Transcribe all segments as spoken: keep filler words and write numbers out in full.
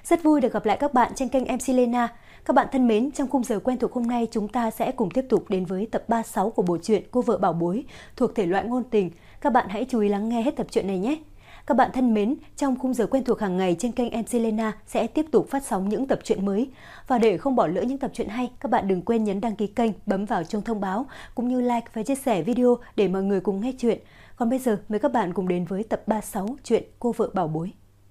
Rất vui được gặp lại các bạn trên kênh em xê Lena. Các bạn thân mến, trong khung giờ quen thuộc hôm nay chúng ta sẽ cùng tiếp tục đến với tập ba mươi sáu của bộ truyện Cô vợ bảo bối thuộc thể loại ngôn tình. Các bạn hãy chú ý lắng nghe hết tập truyện này nhé. Các bạn thân mến, trong khung giờ quen thuộc hàng ngày trên kênh em xê Lena sẽ tiếp tục phát sóng những tập truyện mới. Và để không bỏ lỡ những tập truyện hay, các bạn đừng quên nhấn đăng ký kênh, bấm vào chuông thông báo cũng như like và chia sẻ video để mọi người cùng nghe chuyện. Còn bây giờ mời các bạn cùng đến với tập ba mươi sáu truyện Cô vợ bảo bối.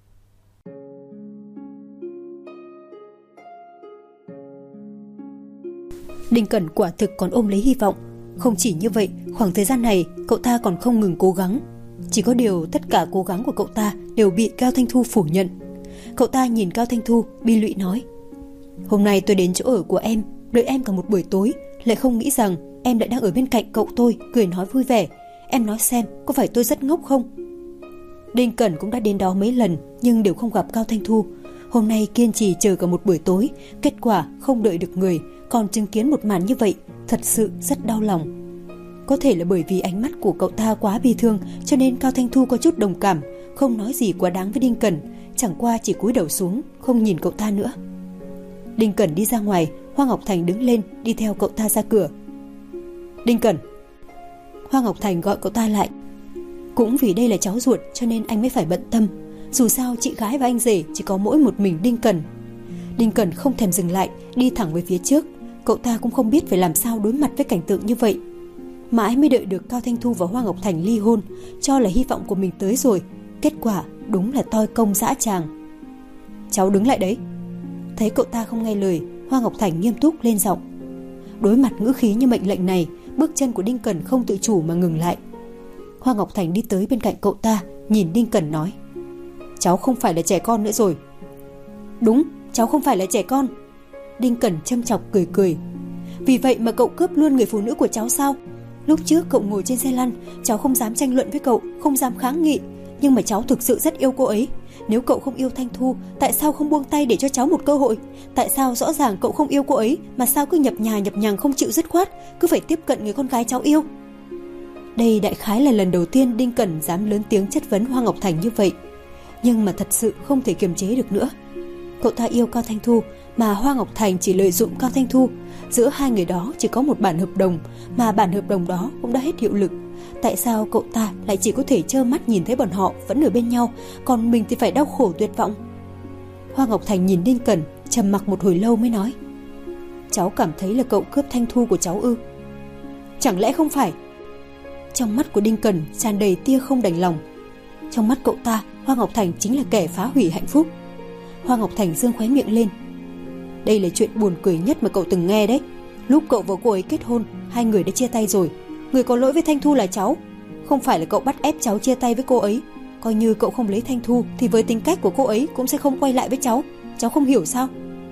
Đinh Cẩn quả thực còn ôm lấy hy vọng. Không chỉ như vậy, khoảng thời gian này cậu ta còn không ngừng cố gắng. Chỉ có điều tất cả cố gắng của cậu ta đều bị Cao Thanh Thu phủ nhận. Cậu ta nhìn Cao Thanh Thu bi lụy nói: "Hôm nay tôi đến chỗ ở của em, đợi em cả một buổi tối, lại không nghĩ rằng em lại đang ở bên cạnh cậu tôi, cười nói vui vẻ. Em nói xem, có phải tôi rất ngốc không?" Đinh Cẩn cũng đã đến đó mấy lần nhưng đều không gặp Cao Thanh Thu. Hôm nay kiên trì chờ cả một buổi tối, kết quả không đợi được người, còn chứng kiến một màn như vậy, thật sự rất đau lòng. Có thể là bởi vì ánh mắt của cậu ta quá bi thương, cho nên Cao Thanh Thu có chút đồng cảm, không nói gì quá đáng với Đinh Cẩn, chẳng qua chỉ cúi đầu xuống, không nhìn cậu ta nữa. Đinh Cẩn đi ra ngoài, Hoa Ngọc Thành đứng lên, đi theo cậu ta ra cửa. "Đinh Cẩn." Hoa Ngọc Thành gọi cậu ta lại. Cũng vì đây là cháu ruột cho nên anh mới phải bận tâm. Dù sao chị gái và anh rể chỉ có mỗi một mình Đinh Cẩn. Đinh Cẩn không thèm dừng lại, đi thẳng về phía trước. Cậu ta cũng không biết phải làm sao đối mặt với cảnh tượng như vậy. Mãi mới đợi được Cao Thanh Thu và Hoa Ngọc Thành ly hôn, cho là hy vọng của mình tới rồi. Kết quả đúng là toi công dã tràng. "Cháu đứng lại đấy." Thấy cậu ta không nghe lời, Hoa Ngọc Thành nghiêm túc lên giọng. Đối mặt ngữ khí như mệnh lệnh này, bước chân của Đinh Cẩn không tự chủ mà ngừng lại. Hoa Ngọc Thành đi tới bên cạnh cậu ta, nhìn Đinh Cẩn nói: "Cháu không phải là trẻ con nữa rồi." "Đúng, cháu không phải là trẻ con." Đinh Cẩn châm chọc cười cười. "Vì vậy mà cậu cướp luôn người phụ nữ của cháu sao? Lúc trước cậu ngồi trên xe lăn, cháu không dám tranh luận với cậu, không dám kháng nghị. Nhưng mà cháu thực sự rất yêu cô ấy. Nếu cậu không yêu Thanh Thu, tại sao không buông tay để cho cháu một cơ hội? Tại sao rõ ràng cậu không yêu cô ấy, mà sao cứ nhập nhà nhập nhằng không chịu dứt khoát, cứ phải tiếp cận người con gái cháu yêu?" Đây đại khái là lần đầu tiên Đinh Cẩn dám lớn tiếng chất vấn Hoa Ngọc Thành như vậy. Nhưng mà thật sự không thể kiềm chế được nữa. Cậu ta yêu Cao Thanh Thu, mà Hoa Ngọc Thành chỉ lợi dụng Cao Thanh Thu. Giữa hai người đó chỉ có một bản hợp đồng, mà bản hợp đồng đó cũng đã hết hiệu lực. Tại sao cậu ta lại chỉ có thể trơ mắt nhìn thấy bọn họ vẫn ở bên nhau, còn mình thì phải đau khổ tuyệt vọng? Hoa Ngọc Thành nhìn Đinh Cẩn, trầm mặc một hồi lâu mới nói: "Cháu cảm thấy là cậu cướp Thanh Thu của cháu ư?" "Chẳng lẽ không phải?" Trong mắt của Đinh Cẩn tràn đầy tia không đành lòng. Trong mắt cậu ta, Hoa Ngọc Thành chính là kẻ phá hủy hạnh phúc. Hoa Ngọc Thành dương khóe miệng lên. "Đây là chuyện buồn cười nhất mà cậu từng nghe đấy. Lúc cậu và cô ấy kết hôn, hai người đã chia tay rồi. Người có lỗi với Thanh Thu là cháu. Không phải là cậu bắt ép cháu chia tay với cô ấy. Coi như cậu không lấy Thanh Thu thì với tính cách của cô ấy cũng sẽ không quay lại với cháu. Cháu không hiểu sao?"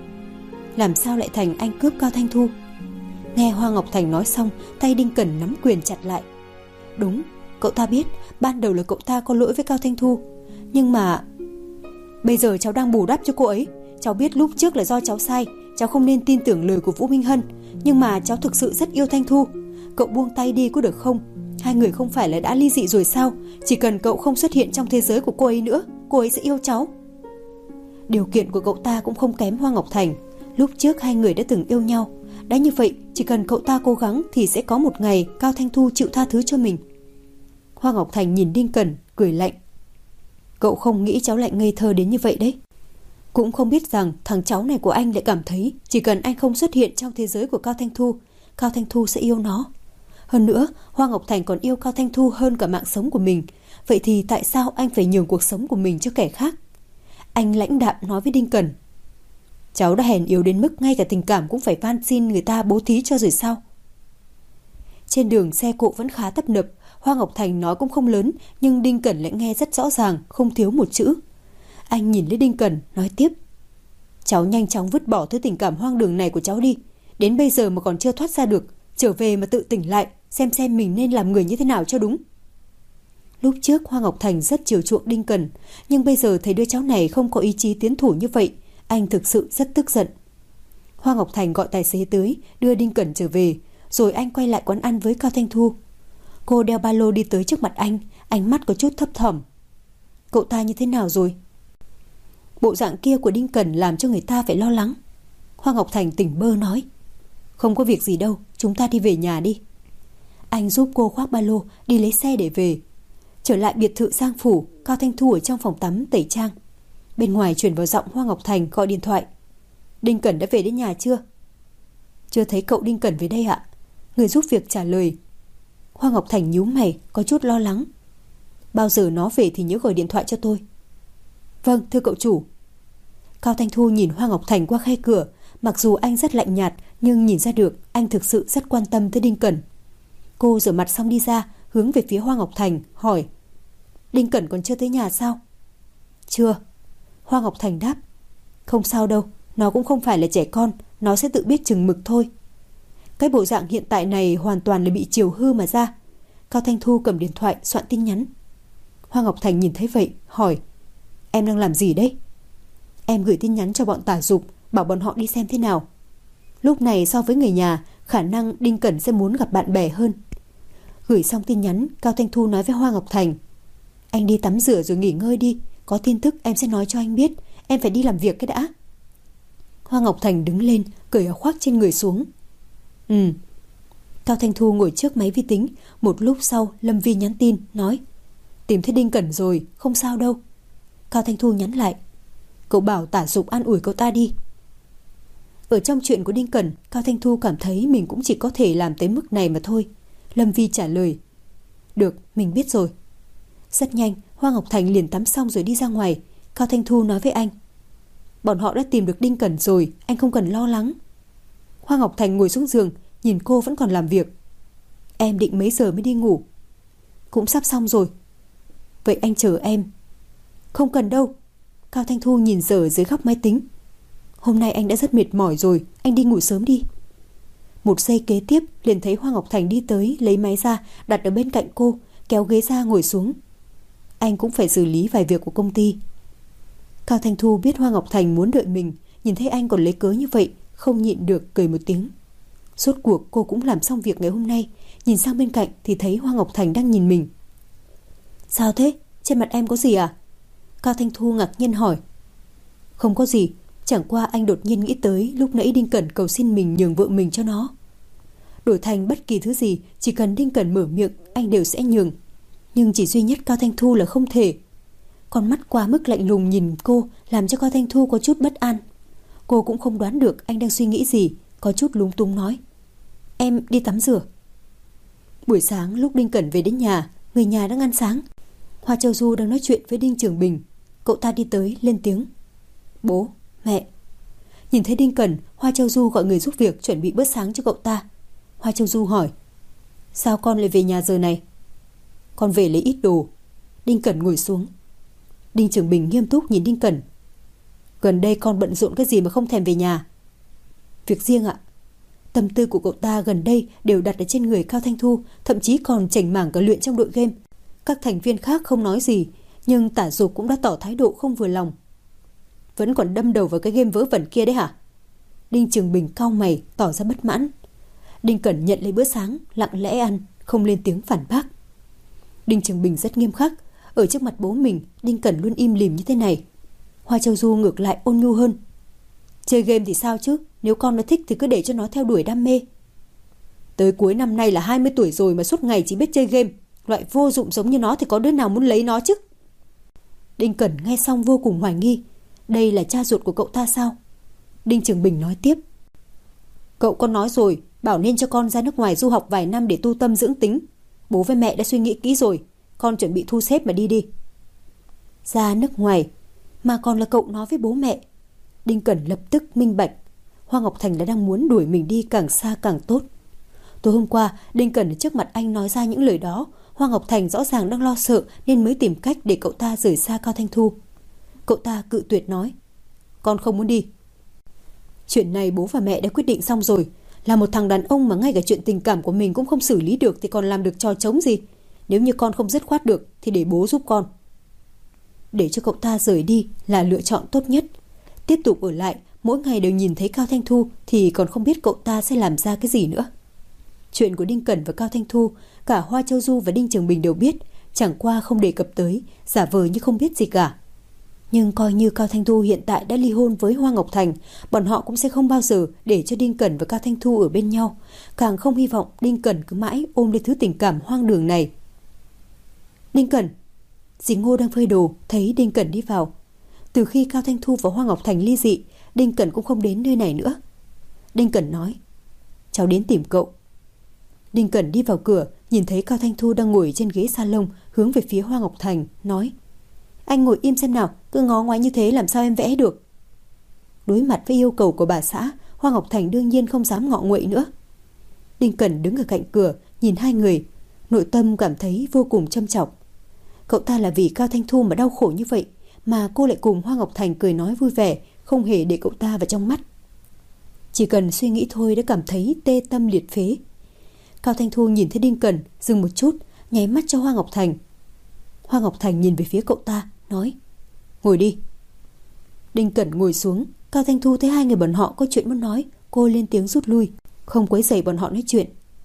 "Làm sao lại thành anh cướp Cao Thanh Thu?" Nghe Hoa Ngọc Thành nói xong, tay Đinh Cẩn nắm quyền chặt lại. Đúng, cậu ta biết ban đầu là cậu ta có lỗi với Cao Thanh Thu. Nhưng mà bây giờ cháu đang bù đắp cho cô ấy. Cháu biết lúc trước là do cháu sai, cháu không nên tin tưởng lời của Vũ Minh Hân. Nhưng mà cháu thực sự rất yêu Thanh Thu. Cậu buông tay đi có được không? Hai người không phải là đã ly dị rồi sao? Chỉ cần cậu không xuất hiện trong thế giới của cô ấy nữa, cô ấy sẽ yêu cháu." Điều kiện của cậu ta cũng không kém Hoa Ngọc Thành. Lúc trước hai người đã từng yêu nhau. Đã như vậy, chỉ cần cậu ta cố gắng thì sẽ có một ngày Cao Thanh Thu chịu tha thứ cho mình. Hoa Ngọc Thành nhìn Đinh Cẩn, cười lạnh. "Cậu không nghĩ cháu lại ngây thơ đến như vậy đấy. Cũng không biết rằng thằng cháu này của anh lại cảm thấy chỉ cần anh không xuất hiện trong thế giới của Cao Thanh Thu, Cao Thanh Thu sẽ yêu nó. Hơn nữa, Hoa Ngọc Thành còn yêu Cao Thanh Thu hơn cả mạng sống của mình. Vậy thì tại sao anh phải nhường cuộc sống của mình cho kẻ khác?" Anh lãnh đạm nói với Đinh Cẩn. "Cháu đã hèn yếu đến mức ngay cả tình cảm cũng phải van xin người ta bố thí cho rồi sao?" Trên đường xe cộ vẫn khá tấp nập. Hoa Ngọc Thành nói cũng không lớn, nhưng Đinh Cẩn lại nghe rất rõ ràng, không thiếu một chữ. Anh nhìn lên Đinh Cẩn, nói tiếp: "Cháu nhanh chóng vứt bỏ thứ tình cảm hoang đường này của cháu đi. Đến bây giờ mà còn chưa thoát ra được, trở về mà tự tỉnh lại, xem xem mình nên làm người như thế nào cho đúng." Lúc trước Hoa Ngọc Thành rất chiều chuộng Đinh Cẩn, nhưng bây giờ thấy đứa cháu này không có ý chí tiến thủ như vậy, anh thực sự rất tức giận. Hoa Ngọc Thành gọi tài xế tới, đưa Đinh Cẩn trở về, rồi anh quay lại quán ăn với Cao Thanh Thu. Cô đeo ba lô đi tới trước mặt anh, ánh mắt có chút thấp thỏm. "Cậu ta như thế nào rồi?" Bộ dạng kia của Đinh Cẩn làm cho người ta phải lo lắng. Hoa Ngọc Thành tỉnh bơ nói: Không có việc gì đâu, chúng ta đi về nhà đi. Anh giúp cô khoác ba lô, đi lấy xe để về. Trở lại biệt thự Giang Phủ, Cao Thanh Thu ở trong phòng tắm tẩy trang. Bên ngoài chuyển vào giọng Hoa Ngọc Thành gọi điện thoại: Đinh Cẩn đã về đến nhà chưa? Chưa thấy cậu Đinh Cẩn về đây ạ. Người giúp việc trả lời. Hoa Ngọc Thành nhíu mày, có chút lo lắng. Bao giờ nó về thì nhớ gọi điện thoại cho tôi. Vâng, thưa cậu chủ. Cao Thanh Thu nhìn Hoa Ngọc Thành qua khe cửa. Mặc dù anh rất lạnh nhạt, nhưng nhìn ra được anh thực sự rất quan tâm tới Đinh Cẩn. Cô rửa mặt xong đi ra, hướng về phía Hoa Ngọc Thành, hỏi: Đinh Cẩn còn chưa tới nhà sao? Chưa. Hoa Ngọc Thành đáp: Không sao đâu, nó cũng không phải là trẻ con, nó sẽ tự biết chừng mực thôi. Cái bộ dạng hiện tại này hoàn toàn là bị chiều hư mà ra. Cao Thanh Thu cầm điện thoại soạn tin nhắn. Hoa Ngọc Thành nhìn thấy vậy, hỏi: Em đang làm gì đấy? Em gửi tin nhắn cho bọn Tả Dục, bảo bọn họ đi xem thế nào. Lúc này so với người nhà, khả năng Đinh Cẩn sẽ muốn gặp bạn bè hơn. Gửi xong tin nhắn, Cao Thanh Thu nói với Hoa Ngọc Thành: Anh đi tắm rửa rồi nghỉ ngơi đi, có tin tức em sẽ nói cho anh biết. Em phải đi làm việc cái đã. Hoa Ngọc Thành đứng lên, cởi áo khoác trên người xuống. Ừ. Cao Thanh Thu ngồi trước máy vi tính. Một lúc sau Lâm Vi nhắn tin nói: Tìm thấy Đinh Cẩn rồi, không sao đâu. Cao Thanh Thu nhắn lại: Cậu bảo Tả Dục an ủi cậu ta đi. Ở trong chuyện của Đinh Cẩn, Cao Thanh Thu cảm thấy mình cũng chỉ có thể làm tới mức này mà thôi. Lâm Vi trả lời: Được, mình biết rồi. Rất nhanh, Hoa Ngọc Thành liền tắm xong rồi đi ra ngoài. Cao Thanh Thu nói với anh: Bọn họ đã tìm được Đinh Cẩn rồi, anh không cần lo lắng. Hoa Ngọc Thành ngồi xuống giường, nhìn cô vẫn còn làm việc. Em định mấy giờ mới đi ngủ? Cũng sắp xong rồi. Vậy anh chờ em. Không cần đâu. Cao Thanh Thu nhìn giờ dưới góc máy tính. Hôm nay anh đã rất mệt mỏi rồi, anh đi ngủ sớm đi. Một giây kế tiếp liền thấy Hoa Ngọc Thành đi tới, lấy máy ra đặt ở bên cạnh cô, kéo ghế ra ngồi xuống. Anh cũng phải xử lý vài việc của công ty. Cao Thanh Thu biết Hoa Ngọc Thành muốn đợi mình, nhìn thấy anh còn lấy cớ như vậy, không nhịn được cười một tiếng. Rốt cuộc cô cũng làm xong việc ngày hôm nay. Nhìn sang bên cạnh thì thấy Hoa Ngọc Thành đang nhìn mình. Sao thế? Trên mặt em có gì à? Cao Thanh Thu ngạc nhiên hỏi. Không có gì, chẳng qua anh đột nhiên nghĩ tới lúc nãy Đinh Cẩn cầu xin mình nhường vợ mình cho nó. Đổi thành bất kỳ thứ gì, chỉ cần Đinh Cẩn mở miệng anh đều sẽ nhường. Nhưng chỉ duy nhất Cao Thanh Thu là không thể. Con mắt quá mức lạnh lùng nhìn cô làm cho Cao Thanh Thu có chút bất an. Cô cũng không đoán được anh đang suy nghĩ gì, có chút lúng túng nói: Em đi tắm rửa. Buổi sáng lúc Đinh Cẩn về đến nhà, người nhà đang ăn sáng. Hoa Châu Du đang nói chuyện với Đinh Trường Bình. Cậu ta đi tới lên tiếng: Bố, mẹ. Nhìn thấy Đinh Cẩn, Hoa Châu Du gọi người giúp việc chuẩn bị bữa sáng cho cậu ta. Hoa Châu Du hỏi: Sao con lại về nhà giờ này? Con về lấy ít đồ. Đinh Cẩn ngồi xuống. Đinh Trường Bình nghiêm túc nhìn Đinh Cẩn. Gần đây con bận rộn cái gì mà không thèm về nhà? Việc riêng ạ. Tâm tư của cậu ta gần đây đều đặt ở trên người Cao Thanh Thu, thậm chí còn chảnh mảng cả luyện trong đội game. Các thành viên khác không nói gì, nhưng Tả Dục cũng đã tỏ thái độ không vừa lòng. Vẫn còn đâm đầu vào cái game vớ vẩn kia đấy hả? Đinh Trường Bình cau mày tỏ ra bất mãn. Đinh Cẩn nhận lấy bữa sáng, lặng lẽ ăn, không lên tiếng phản bác. Đinh Trường Bình rất nghiêm khắc. Ở trước mặt bố mình, Đinh Cẩn luôn im lìm như thế này. Hoa Châu Du ngược lại ôn nhu hơn. Chơi game thì sao chứ? Nếu con nó thích thì cứ để cho nó theo đuổi đam mê. Tới cuối năm nay là hai mươi tuổi rồi mà suốt ngày chỉ biết chơi game. Loại vô dụng giống như nó thì có đứa nào muốn lấy nó chứ? Đinh Cẩn nghe xong vô cùng hoài nghi. Đây là cha ruột của cậu ta sao? Đinh Trường Bình nói tiếp. Cậu con nói rồi, bảo nên cho con ra nước ngoài du học vài năm để tu tâm dưỡng tính. Bố với mẹ đã suy nghĩ kỹ rồi, con chuẩn bị thu xếp mà đi đi. Ra nước ngoài? Mà còn là cậu nói với bố mẹ. Đinh Cẩn lập tức minh bạch. Hoa Ngọc Thành đã đang muốn đuổi mình đi càng xa càng tốt. Tối hôm qua, Đinh Cẩn ở trước mặt anh nói ra những lời đó. Hoa Ngọc Thành rõ ràng đang lo sợ nên mới tìm cách để cậu ta rời xa Cao Thanh Thu. Cậu ta cự tuyệt nói: Con không muốn đi. Chuyện này bố và mẹ đã quyết định xong rồi. Là một thằng đàn ông mà ngay cả chuyện tình cảm của mình cũng không xử lý được thì còn làm được trò trống gì. Nếu như con không dứt khoát được thì để bố giúp con. Để cho cậu ta rời đi là lựa chọn tốt nhất. Tiếp tục ở lại, mỗi ngày đều nhìn thấy Cao Thanh Thu thì còn không biết cậu ta sẽ làm ra cái gì nữa. Chuyện của Đinh Cẩn và Cao Thanh Thu, cả Hoa Châu Du và Đinh Trường Bình đều biết, chẳng qua không đề cập tới, giả vờ như không biết gì cả. Nhưng coi như Cao Thanh Thu hiện tại đã ly hôn với Hoa Ngọc Thành, bọn họ cũng sẽ không bao giờ để cho Đinh Cẩn và Cao Thanh Thu ở bên nhau. Càng không hy vọng Đinh Cẩn cứ mãi ôm lấy thứ tình cảm hoang đường này. Đinh Cẩn. Dì Ngô đang phơi đồ, thấy Đinh Cẩn đi vào. Từ khi Cao Thanh Thu và Hoa Ngọc Thành ly dị, Đinh Cẩn cũng không đến nơi này nữa. Đinh Cẩn nói: cháu đến tìm cậu. Đinh Cẩn đi vào cửa, nhìn thấy Cao Thanh Thu đang ngồi trên ghế salon hướng về phía Hoa Ngọc Thành, nói: anh ngồi im xem nào, cứ ngó ngoái như thế làm sao em vẽ được. Đối mặt với yêu cầu của bà xã, Hoa Ngọc Thành đương nhiên không dám ngọ nguậy nữa. Đinh Cẩn đứng ở cạnh cửa nhìn hai người, nội tâm cảm thấy vô cùng châm chọc. Cậu ta là vì Cao Thanh Thu mà đau khổ như vậy, mà cô lại cùng Hoa Ngọc Thành cười nói vui vẻ, không hề để cậu ta vào trong mắt. Chỉ cần suy nghĩ thôi đã cảm thấy tê tâm liệt phế. Cao Thanh Thu nhìn thấy Đinh Cẩn, dừng một chút, nháy mắt cho Hoa Ngọc Thành. Hoa Ngọc Thành nhìn về phía cậu ta, nói: ngồi đi. Đinh Cẩn ngồi xuống. Cao Thanh Thu thấy hai người bọn họ có chuyện muốn nói, cô lên tiếng rút lui, không quấy rầy bọn họ nói chuyện.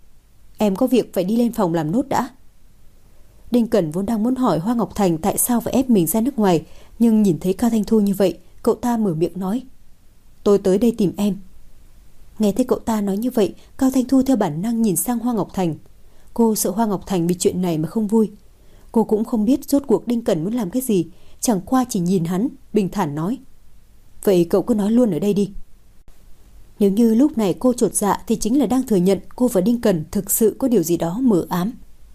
Em có việc phải đi lên phòng làm nốt đã. Đinh Cẩn vốn đang muốn hỏi Hoa Ngọc Thành tại sao phải ép mình ra nước ngoài, nhưng nhìn thấy Cao Thanh Thu như vậy, cậu ta mở miệng nói: tôi tới đây tìm em. Nghe thấy cậu ta nói như vậy, Cao Thanh Thu theo bản năng nhìn sang Hoa Ngọc Thành. Cô sợ Hoa Ngọc Thành vì chuyện này mà không vui. Cô cũng không biết rốt cuộc Đinh Cẩn muốn làm cái gì, chẳng qua chỉ nhìn hắn, bình thản nói: vậy cậu cứ nói luôn ở đây đi. Nếu như lúc này cô chột dạ thì chính là đang thừa nhận cô và Đinh Cẩn thực sự có điều gì đó mờ ám.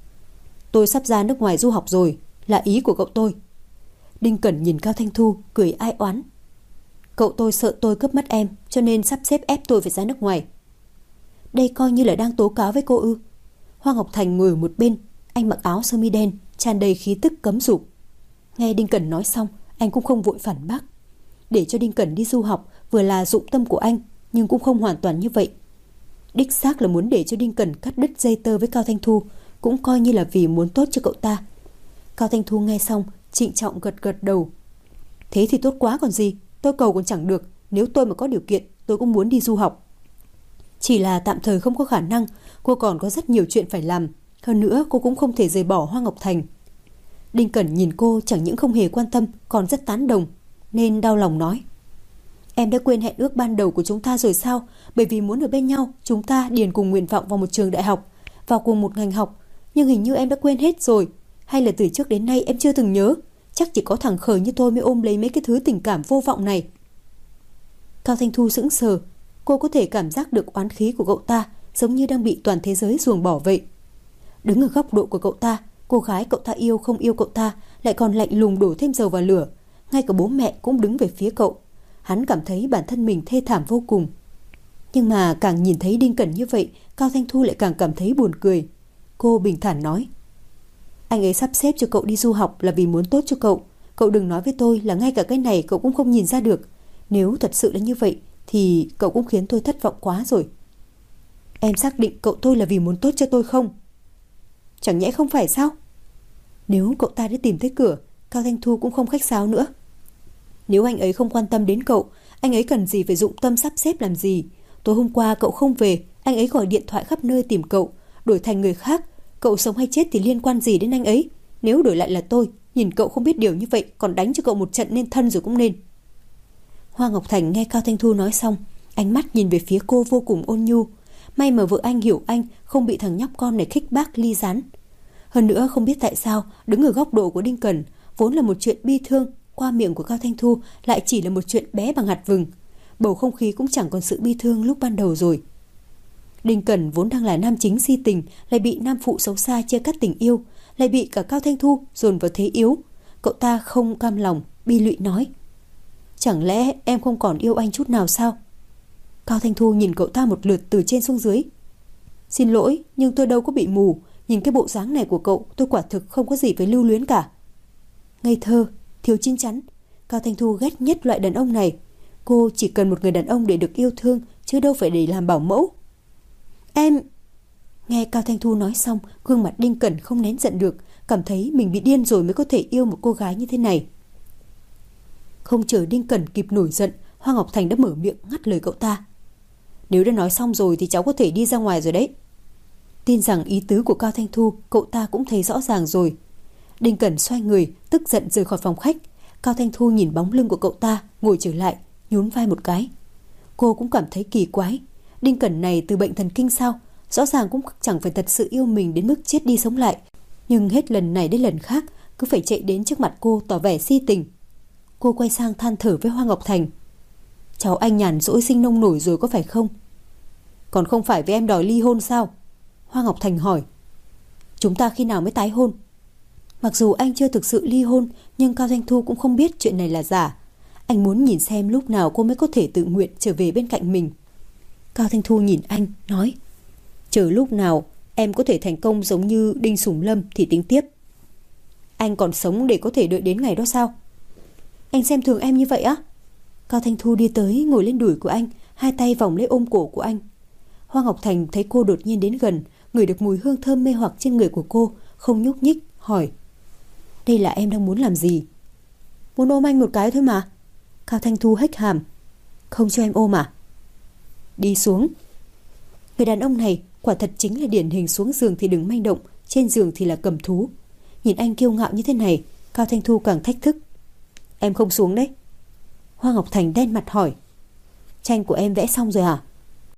Tôi sắp ra nước ngoài du học rồi, là ý của cậu tôi. Đinh Cẩn nhìn Cao Thanh Thu, cười ai oán. Cậu tôi sợ tôi cướp mất em, cho nên sắp xếp ép tôi phải ra nước ngoài. Đây coi như là đang tố cáo với cô ư? Hoa Ngọc Thành ngồi ở một bên, anh mặc áo sơ mi đen, tràn đầy khí tức cấm dục. Nghe Đinh Cẩn nói xong, anh cũng không vội phản bác. Để cho Đinh Cẩn đi du học vừa là dụng tâm của anh, nhưng cũng không hoàn toàn như vậy. Đích xác là muốn để cho Đinh Cẩn cắt đứt dây tơ với Cao Thanh Thu, cũng coi như là vì muốn tốt cho cậu ta. Cao Thanh Thu nghe xong, trịnh trọng gật gật đầu. Thế thì tốt quá còn gì, tôi cầu còn chẳng được, nếu tôi mà có điều kiện, tôi cũng muốn đi du học. Chỉ là tạm thời không có khả năng, cô còn có rất nhiều chuyện phải làm. Hơn nữa cô cũng không thể rời bỏ Hoa Ngọc Thành. Đinh Cẩn nhìn cô chẳng những không hề quan tâm, còn rất tán đồng, nên đau lòng nói: em đã quên hẹn ước ban đầu của chúng ta rồi sao? Bởi vì muốn ở bên nhau, chúng ta điền cùng nguyện vọng vào một trường đại học, vào cùng một ngành học. Nhưng hình như em đã quên hết rồi. Hay là từ trước đến nay em chưa từng nhớ? Chắc chỉ có thằng khờ như tôi mới ôm lấy mấy cái thứ tình cảm vô vọng này. Cao Thanh Thu sững sờ. Cô có thể cảm giác được oán khí của cậu ta, giống như đang bị toàn thế giới ruồng bỏ vậy. Đứng ở góc độ của cậu ta, cô gái cậu ta yêu không yêu cậu ta lại còn lạnh lùng đổ thêm dầu vào lửa. Ngay cả bố mẹ cũng đứng về phía cậu. Hắn cảm thấy bản thân mình thê thảm vô cùng. Nhưng mà càng nhìn thấy Đinh Cẩn như vậy, Cao Thanh Thu lại càng cảm thấy buồn cười. Cô bình thản nói: anh ấy sắp xếp cho cậu đi du học là vì muốn tốt cho cậu. Cậu đừng nói với tôi là ngay cả cái này cậu cũng không nhìn ra được. Nếu thật sự là như vậy thì cậu cũng khiến tôi thất vọng quá rồi. Em xác định cậu tôi là vì muốn tốt cho tôi không? Chẳng nhẽ không phải sao? Nếu cậu ta đã tìm tới cửa, Cao Thanh Thu cũng không khách sáo nữa. Nếu anh ấy không quan tâm đến cậu, anh ấy cần gì phải dụng tâm sắp xếp làm gì? Tối hôm qua cậu không về, anh ấy gọi điện thoại khắp nơi tìm cậu. Đổi thành người khác, cậu sống hay chết thì liên quan gì đến anh ấy? Nếu đổi lại là tôi, nhìn cậu không biết điều như vậy, còn đánh cho cậu một trận nên thân rồi cũng nên. Hoa Ngọc Thành nghe Cao Thanh Thu nói xong, ánh mắt nhìn về phía cô vô cùng ôn nhu. May mà vợ anh hiểu anh, không bị thằng nhóc con này khích bác ly gián. Hơn nữa không biết tại sao, đứng ở góc độ của Đinh Cẩn, vốn là một chuyện bi thương, qua miệng của Cao Thanh Thu lại chỉ là một chuyện bé bằng hạt vừng. Bầu không khí cũng chẳng còn sự bi thương lúc ban đầu rồi. Đinh Cẩn vốn đang là nam chính si tình, lại bị nam phụ xấu xa chia cắt tình yêu, lại bị cả Cao Thanh Thu dồn vào thế yếu. Cậu ta không cam lòng, bi lụy nói: chẳng lẽ em không còn yêu anh chút nào sao? Cao Thanh Thu nhìn cậu ta một lượt từ trên xuống dưới. Xin lỗi, nhưng tôi đâu có bị mù. Nhìn cái bộ dáng này của cậu, tôi quả thực không có gì phải lưu luyến cả. Ngây thơ, thiếu chín chắn. Cao Thanh Thu ghét nhất loại đàn ông này. Cô chỉ cần một người đàn ông để được yêu thương, chứ đâu phải để làm bảo mẫu. Em... Nghe Cao Thanh Thu nói xong, gương mặt Đinh Cẩn không nén giận được, cảm thấy mình bị điên rồi mới có thể yêu một cô gái như thế này. Không chờ Đinh Cẩn kịp nổi giận, Hoa Ngọc Thành đã mở miệng ngắt lời cậu ta. Nếu đã nói xong rồi thì cháu có thể đi ra ngoài rồi đấy. Tin rằng ý tứ của Cao Thanh Thu cậu ta cũng thấy rõ ràng rồi. Đinh Cẩn xoay người, tức giận rời khỏi phòng khách. Cao Thanh Thu nhìn bóng lưng của cậu ta ngồi trở lại, nhún vai một cái. Cô cũng cảm thấy kỳ quái. Đinh Cẩn này từ bệnh thần kinh sao? Rõ ràng cũng chẳng phải thật sự yêu mình đến mức chết đi sống lại, nhưng hết lần này đến lần khác cứ phải chạy đến trước mặt cô tỏ vẻ si tình. Cô quay sang than thở với Hoa Ngọc Thành. Cháu anh nhàn rỗi sinh nông nổi rồi có phải không? Còn không phải với em đòi ly hôn sao? Hoa Ngọc Thành hỏi. Chúng ta khi nào mới tái hôn? Mặc dù anh chưa thực sự ly hôn, nhưng Cao Thanh Thu cũng không biết chuyện này là giả. Anh muốn nhìn xem lúc nào cô mới có thể tự nguyện trở về bên cạnh mình. Cao Thanh Thu nhìn anh, nói. Chờ lúc nào em có thể thành công giống như Đinh Sủng Lâm thì tính tiếp. Anh còn sống để có thể đợi đến ngày đó sao? Anh xem thường em như vậy á? Cao Thanh Thu đi tới ngồi lên đùi của anh, hai tay vòng lấy ôm cổ của anh. Hoa Ngọc Thành thấy cô đột nhiên đến gần, ngửi được mùi hương thơm mê hoặc trên người của cô, không nhúc nhích, hỏi. Đây là em đang muốn làm gì? Muốn ôm anh một cái thôi mà. Cao Thanh Thu hếch hàm. Không cho em ôm à? Đi xuống. Người đàn ông này quả thật chính là điển hình xuống giường thì đừng manh động, trên giường thì là cầm thú. Nhìn anh kiêu ngạo như thế này, Cao Thanh Thu càng thách thức. Em không xuống đấy. Hoa Ngọc Thành đen mặt hỏi. Tranh của em vẽ xong rồi hả?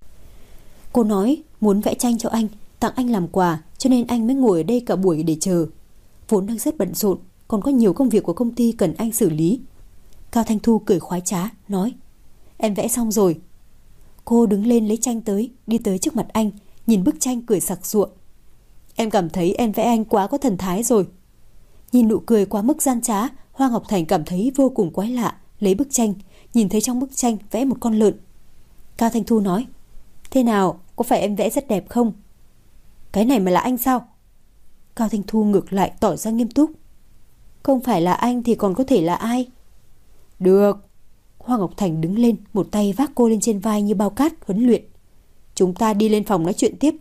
Cô nói muốn vẽ tranh cho anh, tặng anh làm quà, cho nên anh mới ngồi ở đây cả buổi để chờ. Vốn đang rất bận rộn, còn có nhiều công việc của công ty cần anh xử lý. Cao Thanh Thu cười khoái trá, nói. Em vẽ xong rồi. Cô đứng lên lấy tranh tới, đi tới trước mặt anh, nhìn bức tranh cười sặc sụa. Em cảm thấy em vẽ anh quá có thần thái rồi. Nhìn nụ cười quá mức gian trá, Hoa Ngọc Thành cảm thấy vô cùng quái lạ, lấy bức tranh, nhìn thấy trong bức tranh vẽ một con lợn. Cao Thanh Thu nói. Thế nào, có phải em vẽ rất đẹp không? Cái này mà là anh sao? Cao Thanh Thu ngược lại tỏ ra nghiêm túc. Không phải là anh thì còn có thể là ai? Được. Hoa Ngọc Thành đứng lên, một tay vác cô lên trên vai như bao cát huấn luyện. Chúng ta đi lên phòng nói chuyện tiếp.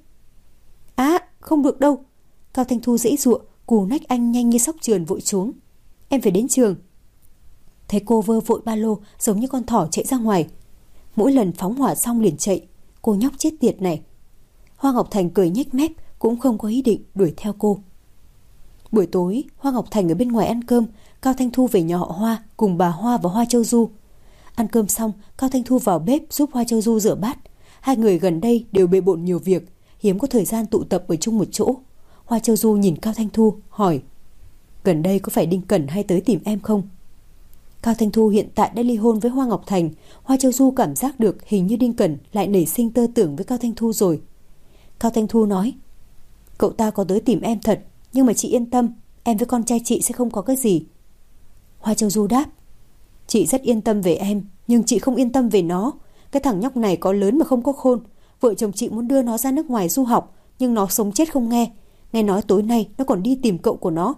Á, à, không được đâu. Cao Thanh Thu giãy giụa, cù nách anh nhanh như sóc trườn vội xuống. Em phải đến trường. Thấy cô vơ vội ba lô giống như con thỏ chạy ra ngoài. Mỗi lần phóng hỏa xong liền chạy. Cô nhóc chết tiệt này. Hoa Ngọc Thành cười nhếch mép, cũng không có ý định đuổi theo cô. Buổi tối, Hoa Ngọc Thành ở bên ngoài ăn cơm, Cao Thanh Thu về nhà họ Hoa cùng bà Hoa và Hoa Châu Du. Ăn cơm xong, Cao Thanh Thu vào bếp giúp Hoa Châu Du rửa bát. Hai người gần đây đều bề bộn nhiều việc, hiếm có thời gian tụ tập ở chung một chỗ. Hoa Châu Du nhìn Cao Thanh Thu, hỏi. Gần đây có phải Đinh Cẩn hay tới tìm em không? Cao Thanh Thu hiện tại đã ly hôn với Hoa Ngọc Thành. Hoa Châu Du cảm giác được hình như Đinh Cẩn lại nảy sinh tơ tưởng với Cao Thanh Thu rồi. Cao Thanh Thu nói. Cậu ta có tới tìm em thật, nhưng mà chị yên tâm, em với con trai chị sẽ không có cái gì. Hoa Châu Du đáp. Chị rất yên tâm về em, nhưng chị không yên tâm về nó. Cái thằng nhóc này có lớn mà không có khôn. Vợ chồng chị muốn đưa nó ra nước ngoài du học, nhưng nó sống chết không nghe. Nghe nói tối nay nó còn đi tìm cậu của nó.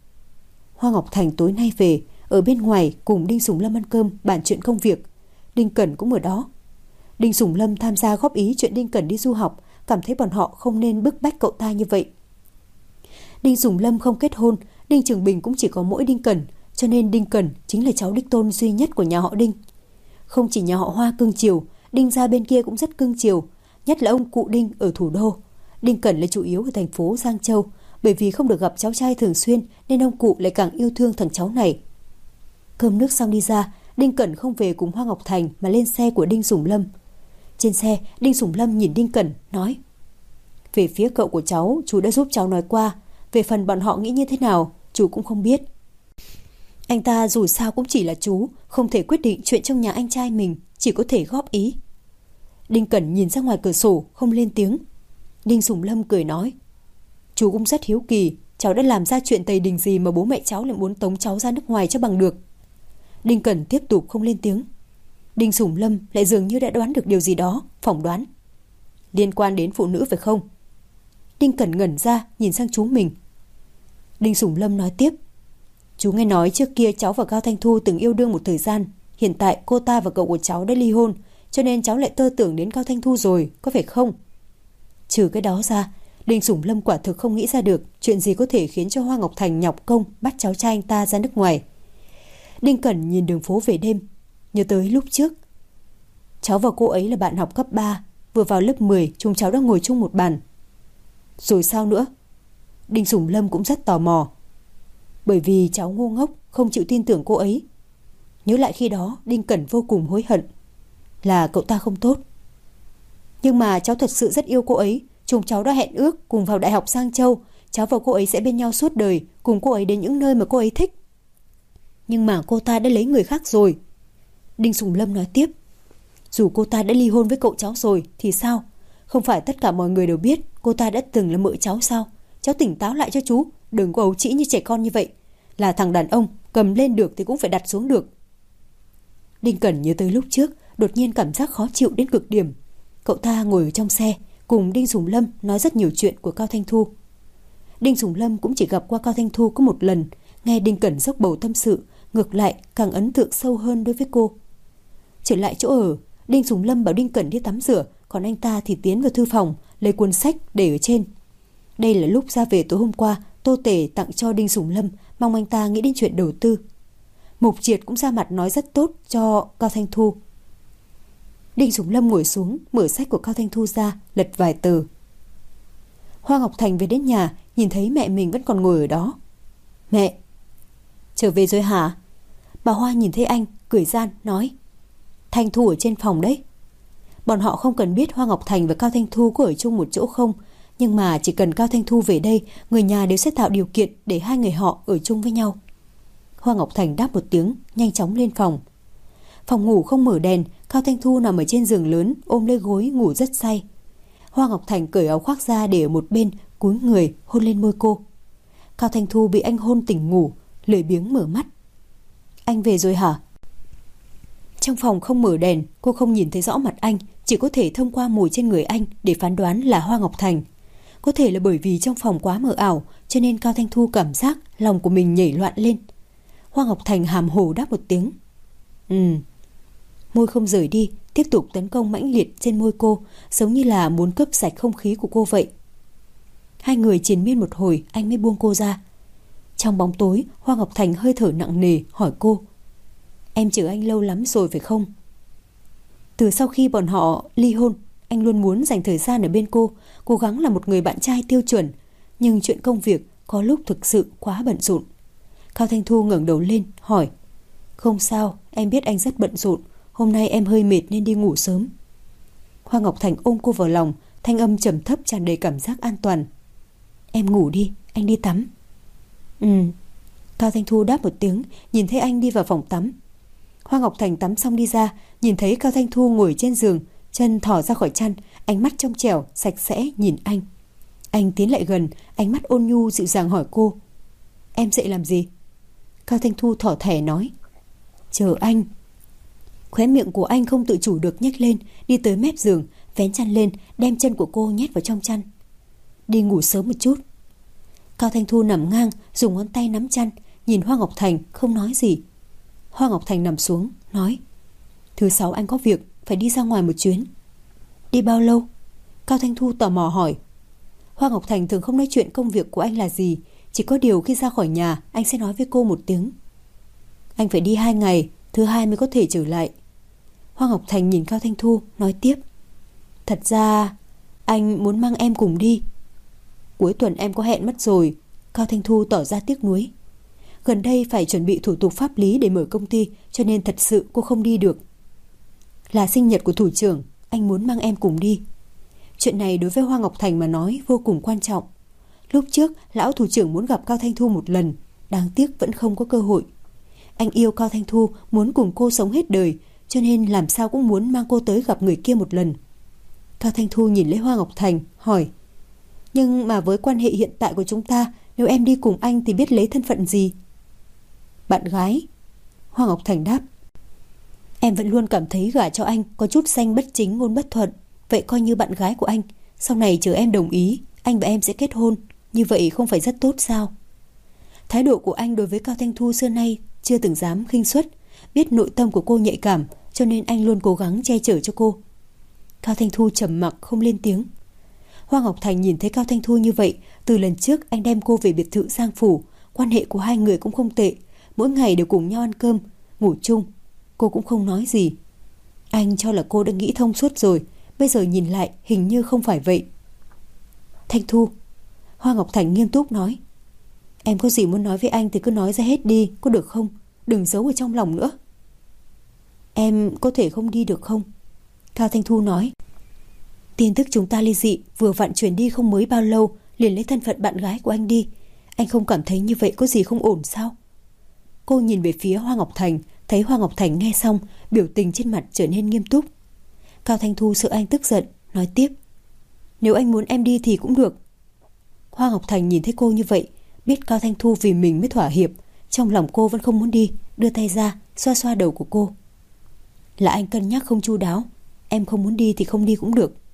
Hoa Ngọc Thành tối nay về, ở bên ngoài cùng Đinh Sủng Lâm ăn cơm bàn chuyện công việc. Đinh Cẩn cũng ở đó. Đinh Sủng Lâm tham gia góp ý chuyện Đinh Cẩn đi du học, cảm thấy bọn họ không nên bức bách cậu ta như vậy. Đinh Sủng Lâm không kết hôn, Đinh Trường Bình cũng chỉ có mỗi Đinh Cẩn, cho nên Đinh Cẩn chính là cháu đích tôn duy nhất của nhà họ Đinh. Không chỉ nhà họ Hoa cưng chiều, Đinh gia bên kia cũng rất cưng chiều, nhất là ông cụ Đinh ở thủ đô. Đinh Cẩn là chủ yếu ở thành phố Giang Châu, bởi vì không được gặp cháu trai thường xuyên nên ông cụ lại càng yêu thương thằng cháu này. Cơm nước xong đi ra, Đinh Cẩn không về cùng Hoa Ngọc Thành mà lên xe của Đinh Sủng Lâm. Trên xe, Đinh Sủng Lâm nhìn Đinh Cẩn, nói. Về phía cậu của cháu, chú đã giúp cháu nói qua. Về phần bọn họ nghĩ như thế nào, chú cũng không biết. Anh ta dù sao cũng chỉ là chú, không thể quyết định chuyện trong nhà anh trai mình, chỉ có thể góp ý. Đinh Cẩn nhìn ra ngoài cửa sổ, không lên tiếng. Đinh Sủng Lâm cười nói. Chú cũng rất hiếu kỳ, cháu đã làm ra chuyện tày đình gì mà bố mẹ cháu lại muốn tống cháu ra nước ngoài cho bằng được. Đinh Cẩn tiếp tục không lên tiếng. Đinh Sủng Lâm lại dường như đã đoán được điều gì đó, phỏng đoán. Liên quan đến phụ nữ phải không? Đinh Cẩn ngẩn ra nhìn sang chú mình. Đinh Sủng Lâm nói tiếp. Chú nghe nói trước kia cháu và Cao Thanh Thu từng yêu đương một thời gian. Hiện tại cô ta và cậu của cháu đã ly hôn, cho nên cháu lại tơ tưởng đến Cao Thanh Thu rồi, có phải không? Trừ cái đó ra, Đinh Sủng Lâm quả thực không nghĩ ra được chuyện gì có thể khiến cho Hoa Ngọc Thành nhọc công bắt cháu trai anh ta ra nước ngoài. Đinh Cẩn nhìn đường phố về đêm, nhớ tới lúc trước. Cháu và cô ấy là bạn học cấp ba, vừa vào lớp mười chúng cháu đã ngồi chung một bàn. Rồi sao nữa? Đinh Sủng Lâm cũng rất tò mò. Bởi vì cháu ngu ngốc, không chịu tin tưởng cô ấy, Nhớ lại khi đó, Đinh Cẩn vô cùng hối hận. Là cậu ta không tốt. Nhưng mà cháu thật sự rất yêu cô ấy. Chúng cháu đã hẹn ước cùng vào đại học Giang Châu. Cháu và cô ấy sẽ bên nhau suốt đời, cùng cô ấy đến những nơi mà cô ấy thích. Nhưng mà cô ta đã lấy người khác rồi. Đinh Sùng Lâm nói tiếp. Dù cô ta đã ly hôn với cậu cháu rồi thì sao? Không phải tất cả mọi người đều biết cô ta đã từng là mợ cháu sao? Cháu tỉnh táo lại cho chú, đừng có ấu trĩ như trẻ con như vậy. Là thằng đàn ông, cầm lên được thì cũng phải đặt xuống được. Đinh Cẩn nhớ tới lúc trước, đột nhiên cảm giác khó chịu đến cực điểm. Cậu ta ngồi ở trong xe cùng Đinh Sùng Lâm nói rất nhiều chuyện của Cao Thanh Thu. Đinh Sùng Lâm cũng chỉ gặp qua Cao Thanh Thu có một lần. Nghe Đinh Cẩn dốc bầu tâm sự, ngược lại càng ấn tượng sâu hơn đối với cô. Trở lại chỗ ở, Đinh Sùng Lâm bảo Đinh Cẩn đi tắm rửa, còn anh ta thì tiến vào thư phòng lấy cuốn sách để ở trên. Đây là lúc ra về tối hôm qua Tô Tể tặng cho Đinh Sùng Lâm, mong anh ta nghĩ đến chuyện đầu tư. Mục Triệt cũng ra mặt nói rất tốt cho Cao Thanh Thu. Đinh Sùng Lâm ngồi xuống, mở sách của Cao Thanh Thu ra, lật vài tờ. Hoa Ngọc Thành về đến nhà, nhìn thấy mẹ mình vẫn còn ngồi ở đó. Mẹ, trở về rồi hả? Bà Hoa nhìn thấy anh, cười gian, nói. Thanh Thu ở trên phòng đấy. Bọn họ không cần biết Hoa Ngọc Thành và Cao Thanh Thu có ở chung một chỗ không, nhưng mà chỉ cần Cao Thanh Thu về đây, người nhà đều sẽ tạo điều kiện để hai người họ ở chung với nhau. Hoa Ngọc Thành đáp một tiếng, nhanh chóng lên phòng. Phòng ngủ không mở đèn, Cao Thanh Thu nằm ở trên giường lớn, ôm lấy gối ngủ rất say. Hoa Ngọc Thành cởi áo khoác ra để ở một bên, cúi người hôn lên môi cô. Cao Thanh Thu bị anh hôn tỉnh ngủ, lười biếng mở mắt. Anh về rồi hả? Trong phòng không mở đèn, cô không nhìn thấy rõ mặt anh, chỉ có thể thông qua mùi trên người anh để phán đoán là Hoa Ngọc Thành. Có thể là bởi vì trong phòng quá mờ ảo, cho nên Cao Thanh Thu cảm giác lòng của mình nhảy loạn lên. Hoa Ngọc Thành hàm hồ đáp một tiếng. Ừ. Môi không rời đi, tiếp tục tấn công mãnh liệt trên môi cô, giống như là muốn cướp sạch không khí của cô vậy. Hai người triền miên một hồi, anh mới buông cô ra. Trong bóng tối, Hoa Ngọc Thành hơi thở nặng nề hỏi cô. Em chờ anh lâu lắm rồi phải không? Từ sau khi bọn họ ly hôn, anh luôn muốn dành thời gian ở bên cô, cố gắng là một người bạn trai tiêu chuẩn. Nhưng chuyện công việc có lúc thực sự quá bận rộn. Cao Thanh Thu ngẩng đầu lên, hỏi. Không sao, em biết anh rất bận rộn. Hôm nay em hơi mệt nên đi ngủ sớm. Hoa Ngọc Thành ôm cô vào lòng, thanh âm trầm thấp tràn đầy cảm giác an toàn. Em ngủ đi, anh đi tắm. Ừ. Cao Thanh Thu đáp một tiếng, nhìn thấy anh đi vào phòng tắm. Hoa Ngọc Thành tắm xong đi ra, nhìn thấy Cao Thanh Thu ngồi trên giường, chân thò ra khỏi chăn, ánh mắt trong trẻo, sạch sẽ nhìn anh. Anh tiến lại gần, ánh mắt ôn nhu dịu dàng hỏi cô. Em dậy làm gì? Cao Thanh Thu thỏ thẻ nói. Chờ anh. Khóe miệng của anh không tự chủ được nhếch lên, đi tới mép giường, vén chăn lên, đem chân của cô nhét vào trong chăn. Đi ngủ sớm một chút. Cao Thanh Thu nằm ngang, dùng ngón tay nắm chăn, nhìn Hoa Ngọc Thành không nói gì. Hoa Ngọc Thành nằm xuống, nói. Thứ sáu anh có việc, phải đi ra ngoài một chuyến. Đi bao lâu? Cao Thanh Thu tò mò hỏi. Hoa Ngọc Thành thường không nói chuyện công việc của anh là gì, chỉ có điều khi ra khỏi nhà anh sẽ nói với cô một tiếng. Anh phải đi hai ngày, thứ hai mới có thể trở lại. Hoa Ngọc Thành nhìn Cao Thanh Thu, nói tiếp. Thật ra anh muốn mang em cùng đi. Cuối tuần em có hẹn mất rồi. Cao Thanh Thu tỏ ra tiếc nuối. Gần đây phải chuẩn bị thủ tục pháp lý để mở công ty, cho nên thật sự cô không đi được. Là sinh nhật của thủ trưởng, anh muốn mang em cùng đi. Chuyện này đối với Hoa Ngọc Thành mà nói vô cùng quan trọng. Lúc trước lão thủ trưởng muốn gặp Cao Thanh Thu một lần, đáng tiếc vẫn không có cơ hội. Anh yêu Cao Thanh Thu, muốn cùng cô sống hết đời, cho nên làm sao cũng muốn mang cô tới gặp người kia một lần. Cao Thanh Thu nhìn lấy Hoa Ngọc Thành, hỏi. Nhưng mà với quan hệ hiện tại của chúng ta, nếu em đi cùng anh thì biết lấy thân phận gì? Bạn gái. Hoa Ngọc Thành đáp. Em vẫn luôn cảm thấy gả cho anh có chút danh bất chính ngôn bất thuận, vậy coi như bạn gái của anh. Sau này chờ em đồng ý, anh và em sẽ kết hôn. Như vậy không phải rất tốt sao? Thái độ của anh đối với Cao Thanh Thu xưa nay chưa từng dám khinh suất, biết nội tâm của cô nhạy cảm, cho nên anh luôn cố gắng che chở cho cô. Cao Thanh Thu trầm mặc không lên tiếng. Hoa Ngọc Thành nhìn thấy Cao Thanh Thu như vậy, từ lần trước anh đem cô về biệt thự Giang Phủ, quan hệ của hai người cũng không tệ, mỗi ngày đều cùng nhau ăn cơm, ngủ chung. Cô cũng không nói gì. Anh cho là cô đã nghĩ thông suốt rồi, bây giờ nhìn lại hình như không phải vậy. Thanh Thu. Hoa Ngọc Thành nghiêm túc nói. Em có gì muốn nói với anh thì cứ nói ra hết đi, có được không? Đừng giấu ở trong lòng nữa. Em có thể không đi được không? Cao Thanh Thu nói. Tin tức chúng ta ly dị vừa vặn chuyển đi không mới bao lâu, liền lấy thân phận bạn gái của anh đi. Anh không cảm thấy như vậy có gì không ổn sao? Cô nhìn về phía Hoa Ngọc Thành, thấy Hoa Ngọc Thành nghe xong, biểu tình trên mặt trở nên nghiêm túc. Cao Thanh Thu sợ anh tức giận, nói tiếp. Nếu anh muốn em đi thì cũng được. Hoa Ngọc Thành nhìn thấy cô như vậy, biết Cao Thanh Thu vì mình mới thỏa hiệp, trong lòng cô vẫn không muốn đi, đưa tay ra, xoa xoa đầu của cô. Là anh cân nhắc không chu đáo, em không muốn đi thì không đi cũng được.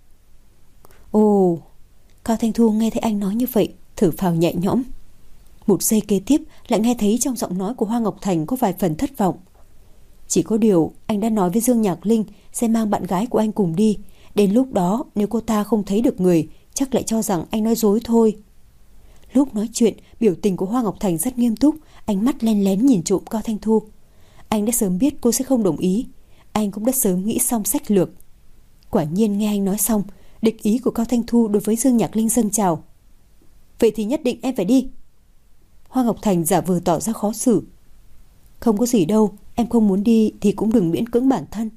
Ồ, Cao Thanh Thu nghe thấy anh nói như vậy, thở phào nhẹ nhõm. Một giây kế tiếp lại nghe thấy trong giọng nói của Hoa Ngọc Thành có vài phần thất vọng. Chỉ có điều anh đã nói với Dương Nhạc Linh sẽ mang bạn gái của anh cùng đi. Đến lúc đó nếu cô ta không thấy được người, chắc lại cho rằng anh nói dối thôi. Lúc nói chuyện, biểu tình của Hoa Ngọc Thành rất nghiêm túc, ánh mắt len lén nhìn trộm Cao Thanh Thu. Anh đã sớm biết cô sẽ không đồng ý, anh cũng đã sớm nghĩ xong sách lược. Quả nhiên nghe anh nói xong, địch ý của Cao Thanh Thu đối với Dương Nhạc Linh dâng trào. Vậy thì nhất định em phải đi. Hoa Ngọc Thành giả vờ tỏ ra khó xử. Không có gì đâu, em không muốn đi thì cũng đừng miễn cưỡng bản thân.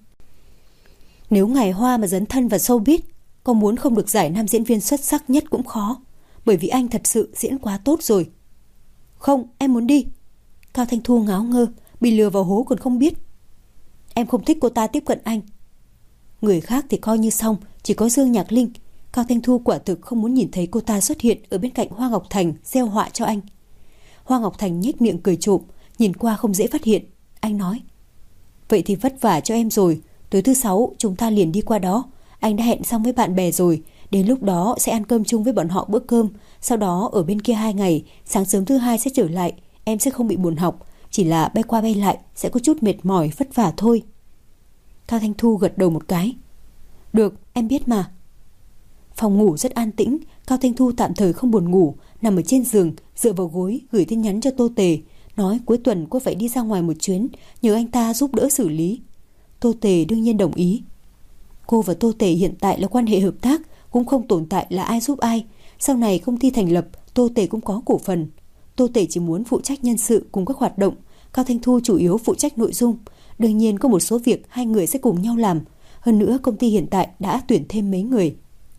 Nếu ngày Hoa mà dấn thân vào showbiz, có muốn không được giải nam diễn viên xuất sắc nhất cũng khó, bởi vì anh thật sự diễn quá tốt rồi. Không, em muốn đi. Cao Thanh Thu ngáo ngơ, bị lừa vào hố còn không biết. Em không thích cô ta tiếp cận anh. Người khác thì coi như xong, chỉ có Dương Nhạc Linh. Cao Thanh Thu quả thực không muốn nhìn thấy cô ta xuất hiện ở bên cạnh Hoa Ngọc Thành gieo họa cho anh. Hoa Ngọc Thành nhếch miệng cười trộm, nhìn qua không dễ phát hiện. Anh nói, vậy thì vất vả cho em rồi, tối thứ sáu chúng ta liền đi qua đó. Anh đã hẹn xong với bạn bè rồi, đến lúc đó sẽ ăn cơm chung với bọn họ bữa cơm. Sau đó ở bên kia hai ngày, sáng sớm thứ hai sẽ trở lại. Em sẽ không bị buồn học, chỉ là bay qua bay lại sẽ có chút mệt mỏi vất vả thôi. Cao Thanh Thu gật đầu một cái. Được, em biết mà. Phòng ngủ rất an tĩnh, Cao Thanh Thu tạm thời không buồn ngủ, nằm ở trên giường, dựa vào gối, gửi tin nhắn cho Tô Tề, nói cuối tuần cô phải đi ra ngoài một chuyến, nhờ anh ta giúp đỡ xử lý. Tô Tề đương nhiên đồng ý. Cô và Tô Tề hiện tại là quan hệ hợp tác, cũng không tồn tại là ai giúp ai. Sau này công ty thành lập, Tô Tề cũng có cổ phần. Tô Tề chỉ muốn phụ trách nhân sự cùng các hoạt động, Cao Thanh Thu chủ yếu phụ trách nội dung. Đương nhiên có một số việc hai người sẽ cùng nhau làm. Hơn nữa công ty hiện tại đã tuyển thêm mấy người.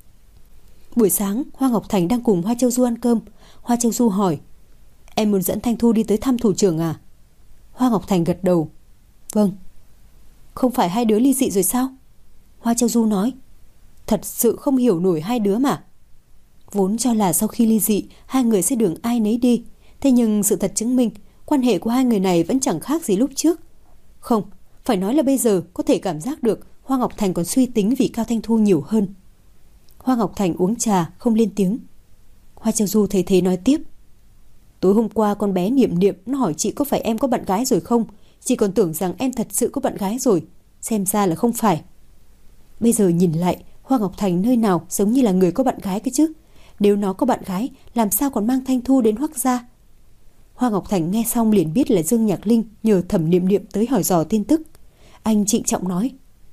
Buổi sáng, Hoa Ngọc Thành đang cùng Hoa Châu Du ăn cơm. Hoa Châu Du hỏi, em muốn dẫn Thanh Thu đi tới thăm thủ trưởng à? Hoa Ngọc Thành gật đầu. Vâng. Không phải hai đứa ly dị rồi sao? Hoa Châu Du nói, thật sự không hiểu nổi hai đứa mà. Vốn cho là sau khi ly dị, hai người sẽ đường ai nấy đi. Thế nhưng sự thật chứng minh, quan hệ của hai người này vẫn chẳng khác gì lúc trước. Không, phải nói là bây giờ có thể cảm giác được Hoa Ngọc Thành còn suy tính vì Cao Thanh Thu nhiều hơn. Hoa Ngọc Thành uống trà, không lên tiếng. Hoa Châu Du thấy thế nói tiếp. Tối hôm qua con bé Niệm Niệm nó hỏi chị có phải em có bạn gái rồi không? Chị còn tưởng rằng em thật sự có bạn gái rồi. Xem ra là không phải. Bây giờ nhìn lại, Hoa Ngọc Thành nơi nào giống như là người có bạn gái cái chứ? Nếu nó có bạn gái, làm sao còn mang Thanh Thu đến Hoắc gia? Hoa Ngọc Thành nghe xong liền biết là Dương Nhạc Linh nhờ Thẩm Niệm Niệm tới hỏi dò tin tức. Anh trịnh trọng nói,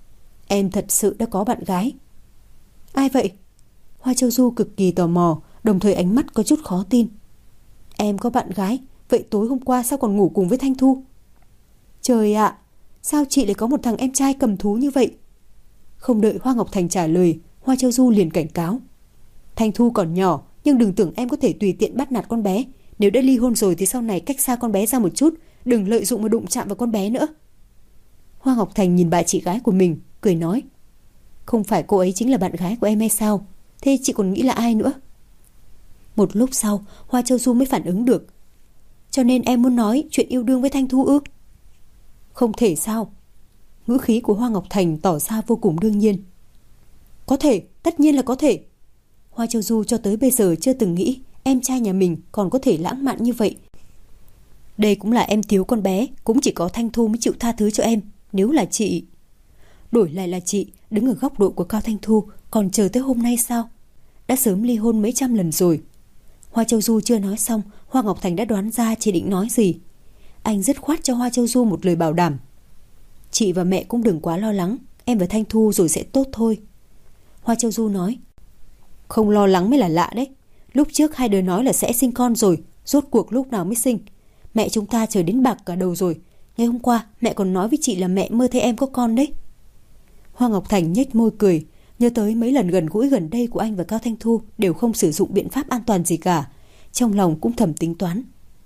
em thật sự đã có bạn gái. Ai vậy? Hoa Châu Du cực kỳ tò mò, đồng thời ánh mắt có chút khó tin. Em có bạn gái, vậy tối hôm qua sao còn ngủ cùng với Thanh Thu? Trời ạ, sao chị lại có một thằng em trai cầm thú như vậy? Không đợi Hoa Ngọc Thành trả lời, Hoa Châu Du liền cảnh cáo. Thanh Thu còn nhỏ, nhưng đừng tưởng em có thể tùy tiện bắt nạt con bé. Nếu đã ly hôn rồi thì sau này cách xa con bé ra một chút, đừng lợi dụng mà đụng chạm vào con bé nữa. Hoa Ngọc Thành nhìn bà chị gái của mình, cười nói, không phải cô ấy chính là bạn gái của em hay sao? Thế chị còn nghĩ là ai nữa? Một lúc sau, Hoa Châu Du mới phản ứng được. Cho nên em muốn nói chuyện yêu đương với Thanh Thu ư? Không thể sao? Ngữ khí của Hoa Ngọc Thành tỏ ra vô cùng đương nhiên. Có thể, tất nhiên là có thể. Hoa Châu Du cho tới bây giờ chưa từng nghĩ em trai nhà mình còn có thể lãng mạn như vậy. Đây cũng là em thiếu con bé, cũng chỉ có Thanh Thu mới chịu tha thứ cho em. Nếu là chị... Đổi lại là chị, đứng ở góc độ của Cao Thanh Thu, còn chờ tới hôm nay sao? Đã sớm ly hôn mấy trăm lần rồi. Hoa Châu Du chưa nói xong, Hoa Ngọc Thành đã đoán ra chị định nói gì. Anh dứt khoát cho Hoa Châu Du một lời bảo đảm. Chị và mẹ cũng đừng quá lo lắng, em và Thanh Thu rồi sẽ tốt thôi. Hoa Châu Du nói, không lo lắng mới là lạ đấy. Lúc trước hai đứa nói là sẽ sinh con rồi, rốt cuộc lúc nào mới sinh? Mẹ chúng ta chờ đến bạc cả đầu rồi, Ngày hôm qua mẹ còn nói với chị là mẹ mơ thấy em có con đấy. Hoa Ngọc Thành nhếch môi cười, nhớ tới mấy lần gần gũi gần đây của anh và Cao Thanh Thu đều không sử dụng biện pháp an toàn gì cả. Trong lòng cũng thầm tính toán.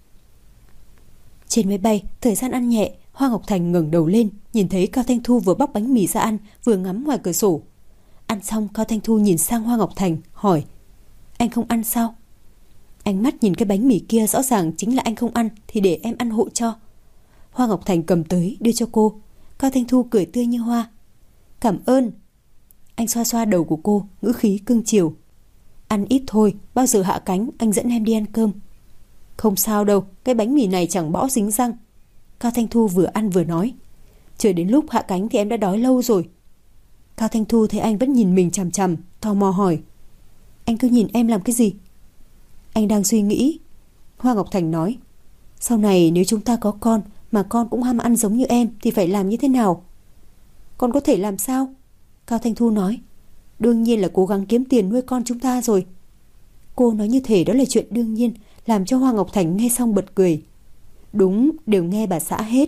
Trên máy bay, thời gian ăn nhẹ, Hoa Ngọc Thành ngẩng đầu lên, nhìn thấy Cao Thanh Thu vừa bóc bánh mì ra ăn, vừa ngắm ngoài cửa sổ. Ăn xong, Cao Thanh Thu nhìn sang Hoa Ngọc Thành, hỏi: Anh không ăn sao? Ánh mắt nhìn cái bánh mì kia rõ ràng chính là anh không ăn, thì để em ăn hộ cho. Hoa Ngọc Thành cầm tới, đưa cho cô. Cao Thanh Thu cười tươi như hoa. Cảm ơn. Anh xoa xoa đầu của cô, ngữ khí cưng chiều. Ăn ít thôi, bao giờ hạ cánh anh dẫn em đi ăn cơm. Không sao đâu, cái bánh mì này chẳng bỏ dính răng. Cao Thanh Thu vừa ăn vừa nói. Chờ đến lúc hạ cánh thì em đã đói lâu rồi. Cao Thanh Thu thấy anh vẫn nhìn mình chằm chằm, tò mò hỏi: Anh cứ nhìn em làm cái gì? Anh đang suy nghĩ. Hoa Ngọc Thành nói: Sau này nếu chúng ta có con mà con cũng ham ăn giống như em thì phải làm như thế nào? Con có thể làm sao? Cao Thanh Thu nói: Đương nhiên là cố gắng kiếm tiền nuôi con chúng ta rồi. Cô nói như thể đó là chuyện đương nhiên, làm cho Hoa Ngọc Thành nghe xong bật cười. Đúng, đều nghe bà xã hết.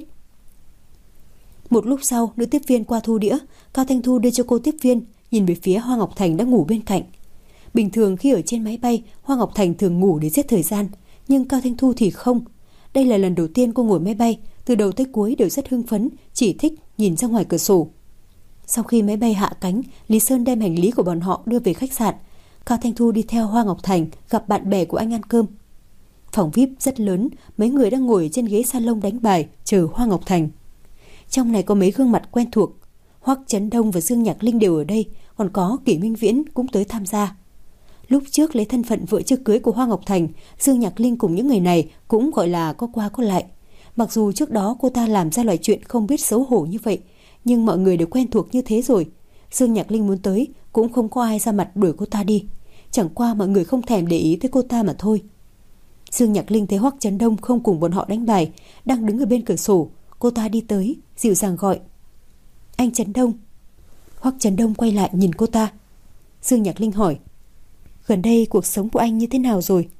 Một lúc sau, nữ tiếp viên qua thu đĩa. Cao Thanh Thu đưa cho cô tiếp viên, nhìn về phía Hoa Ngọc Thành đang ngủ bên cạnh. Bình thường khi ở trên máy bay, Hoa Ngọc Thành thường ngủ để giết thời gian, nhưng Cao Thanh Thu thì không. Đây là lần đầu tiên cô ngồi máy bay, từ đầu tới cuối đều rất hưng phấn, chỉ thích nhìn ra ngoài cửa sổ. Sau khi máy bay hạ cánh, Lý Sơn đem hành lý của bọn họ đưa về khách sạn. Cao Thanh Thu đi theo Hoa Ngọc Thành gặp bạn bè của anh ăn cơm. Phòng vi ai pi rất lớn, mấy người đang ngồi trên ghế salon đánh bài chờ Hoa Ngọc Thành. Trong này có mấy gương mặt quen thuộc, Hoắc Chấn Đông và Dương Nhạc Linh đều ở đây, còn có Kỷ Minh Viễn cũng tới tham gia. Lúc trước lấy thân phận vợ chưa cưới của Hoa Ngọc Thành, Dương Nhạc Linh cùng những người này cũng gọi là có qua có lại. Mặc dù trước đó cô ta làm ra loại chuyện không biết xấu hổ như vậy, nhưng mọi người đều quen thuộc như thế rồi. Dương Nhạc Linh muốn tới cũng không có ai ra mặt đuổi cô ta đi, chẳng qua mọi người không thèm để ý tới cô ta mà thôi. Dương Nhạc Linh thấy Hoắc Chấn Đông không cùng bọn họ đánh bài, đang đứng ở bên cửa sổ. Cô ta đi tới, dịu dàng gọi: Anh Chấn Đông. Hoắc Chấn Đông quay lại nhìn cô ta. Dương Nhạc Linh hỏi: Gần đây cuộc sống của anh như thế nào rồi?